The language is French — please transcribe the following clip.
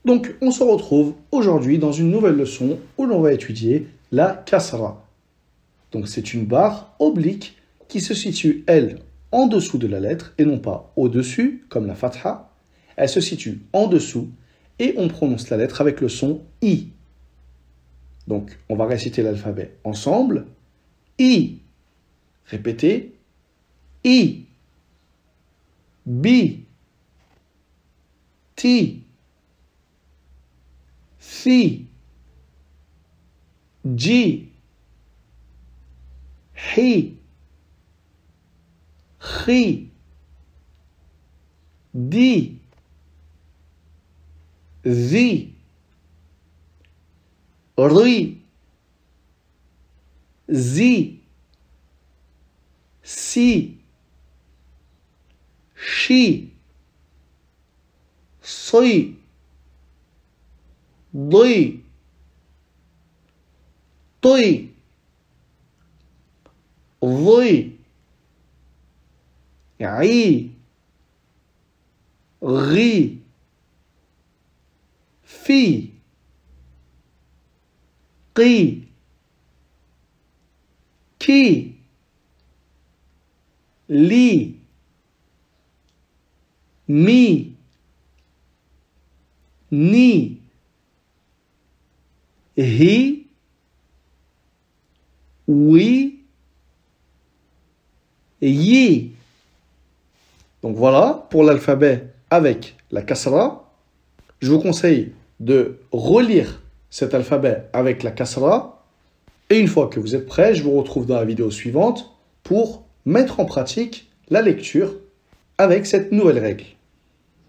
Donc, on se retrouve aujourd'hui dans une nouvelle leçon où l'on va étudier la kasra. Donc, c'est une barre oblique qui se situe, elle, en dessous de la lettre et non pas au-dessus, comme la fatha. Elle se situe en dessous et on prononce la lettre avec le son I. Donc, on va réciter l'alphabet ensemble. I. Répétez. I. B. T. C. G. H. Chi. D. Z. Ri. Z. Si. Shi. Si. Di. Ti. Ri. I. Ri. Fi. Qi. Ki. Li. Mi. Ni. Hi. Oui. Yi. Donc voilà pour l'alphabet avec la kasra. Je vous conseille de relire cet alphabet avec la kasra. Et une fois que vous êtes prêts, je vous retrouve dans la vidéo suivante pour mettre en pratique la lecture avec cette nouvelle règle.